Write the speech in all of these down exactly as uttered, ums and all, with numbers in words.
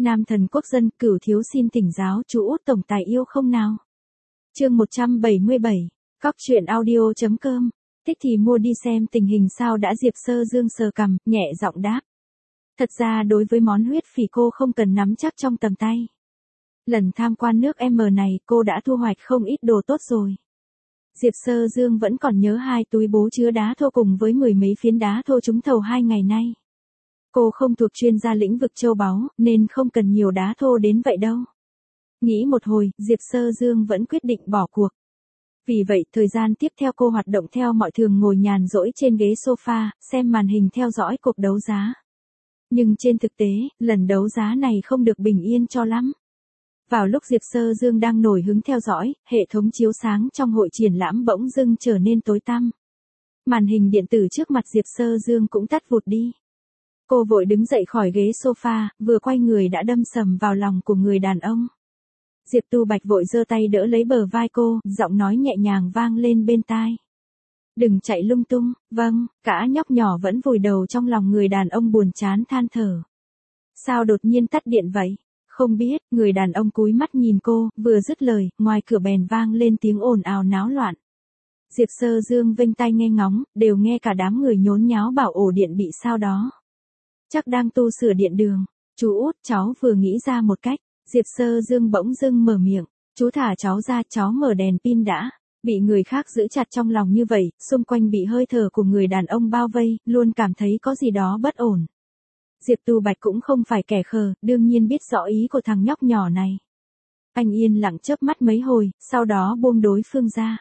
Nam thần quốc dân, Cửu thiếu xin thỉnh giáo chú út tổng tài yêu không nào. Chương một trăm bảy mươi bảy, cóc truyện audio chấm com. Thích thì mua đi xem tình hình sao đã. Diệp Sơ Dương sờ cằm, nhẹ giọng đáp. Thật ra đối với món huyết phỉ cô không cần nắm chắc trong tầm tay. Lần tham quan nước M này cô đã thu hoạch không ít đồ tốt rồi. Diệp Sơ Dương vẫn còn nhớ hai túi bố chứa đá thô cùng với mười mấy phiến đá thô trúng thầu hai ngày nay. Cô không thuộc chuyên gia lĩnh vực châu báu, nên không cần nhiều đá thô đến vậy đâu. Nghĩ một hồi, Diệp Sơ Dương vẫn quyết định bỏ cuộc. Vì vậy, thời gian tiếp theo cô hoạt động theo mọi thường, ngồi nhàn rỗi trên ghế sofa, xem màn hình theo dõi cuộc đấu giá. Nhưng trên thực tế, lần đấu giá này không được bình yên cho lắm. Vào lúc Diệp Sơ Dương đang nổi hứng theo dõi, hệ thống chiếu sáng trong hội triển lãm bỗng dưng trở nên tối tăm. Màn hình điện tử trước mặt Diệp Sơ Dương cũng tắt vụt đi. Cô vội đứng dậy khỏi ghế sofa, vừa quay người đã đâm sầm vào lòng của người đàn ông. Diệp Tu Bạch vội giơ tay đỡ lấy bờ vai cô, giọng nói nhẹ nhàng vang lên bên tai. Đừng chạy lung tung. Vâng, cả nhóc nhỏ vẫn vùi đầu trong lòng người đàn ông buồn chán than thở. Sao đột nhiên tắt điện vậy? Không biết. Người đàn ông cúi mắt nhìn cô, vừa dứt lời, ngoài cửa bèn vang lên tiếng ồn ào náo loạn. Diệp Sơ Dương vênh tai nghe ngóng, đều nghe cả đám người nhốn nháo bảo ổ điện bị sao đó. Chắc đang tu sửa điện đường. Chú út, cháu vừa nghĩ ra một cách. Diệp Sơ Dương bỗng dưng mở miệng. Chú thả cháu ra, cháu mở đèn pin đã. Bị người khác giữ chặt trong lòng như vậy, xung quanh bị hơi thở của người đàn ông bao vây, luôn cảm thấy có gì đó bất ổn. Diệp Tu Bạch cũng không phải kẻ khờ, đương nhiên biết rõ ý của thằng nhóc nhỏ này. Anh yên lặng chớp mắt mấy hồi, sau đó buông đối phương ra.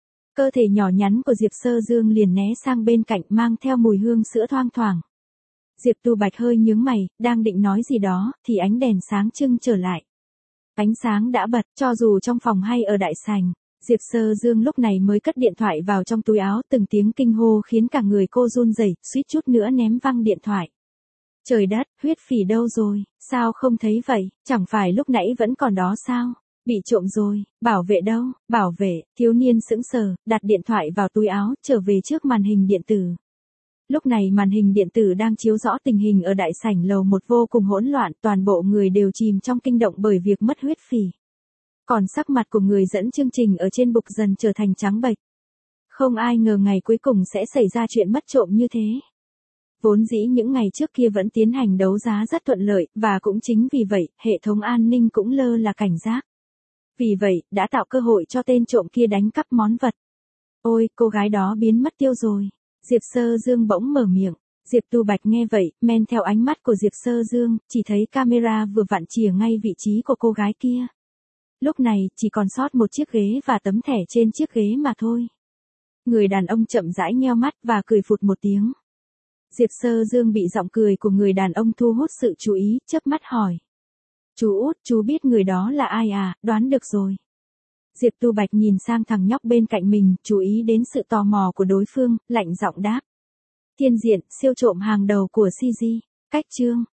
Cơ thể nhỏ nhắn của Diệp Sơ Dương liền né sang bên cạnh, mang theo mùi hương sữa thoang thoảng. Diệp Tu Bạch hơi nhướng mày, đang định nói gì đó, thì ánh đèn sáng trưng trở lại. Ánh sáng đã bật, cho dù trong phòng hay ở đại sảnh. Diệp Sơ Dương lúc này mới cất điện thoại vào trong túi áo, từng tiếng kinh hô khiến cả người cô run rẩy, suýt chút nữa ném văng điện thoại. Trời đất, huyết phỉ đâu rồi, sao không thấy vậy, chẳng phải lúc nãy vẫn còn đó sao? Bị trộm rồi. Bảo vệ đâu? Bảo vệ. Thiếu niên sững sờ, đặt điện thoại vào túi áo, trở về trước màn hình điện tử. Lúc này màn hình điện tử đang chiếu rõ tình hình ở đại sảnh lầu một vô cùng hỗn loạn, toàn bộ người đều chìm trong kinh động bởi việc mất huyết phỉ. Còn sắc mặt của người dẫn chương trình ở trên bục dần trở thành trắng bệch. Không ai ngờ ngày cuối cùng sẽ xảy ra chuyện mất trộm như thế. Vốn dĩ những ngày trước kia vẫn tiến hành đấu giá rất thuận lợi, và cũng chính vì vậy, hệ thống an ninh cũng lơ là cảnh giác. Vì vậy, đã tạo cơ hội cho tên trộm kia đánh cắp món vật. Ôi, cô gái đó biến mất tiêu rồi. Diệp Sơ Dương bỗng mở miệng. Diệp Tu Bạch nghe vậy, men theo ánh mắt của Diệp Sơ Dương, chỉ thấy camera vừa vặn chìa ngay vị trí của cô gái kia. Lúc này, chỉ còn sót một chiếc ghế và tấm thẻ trên chiếc ghế mà thôi. Người đàn ông chậm rãi nheo mắt và cười phụt một tiếng. Diệp Sơ Dương bị giọng cười của người đàn ông thu hút sự chú ý, chớp mắt hỏi. Chú út, chú biết người đó là ai à? Đoán được rồi. Diệp Tu Bạch nhìn sang thằng nhóc bên cạnh mình, chú ý đến sự tò mò của đối phương, lạnh giọng đáp. Thiên diện, siêu trộm hàng đầu của xê giê. Cách chương.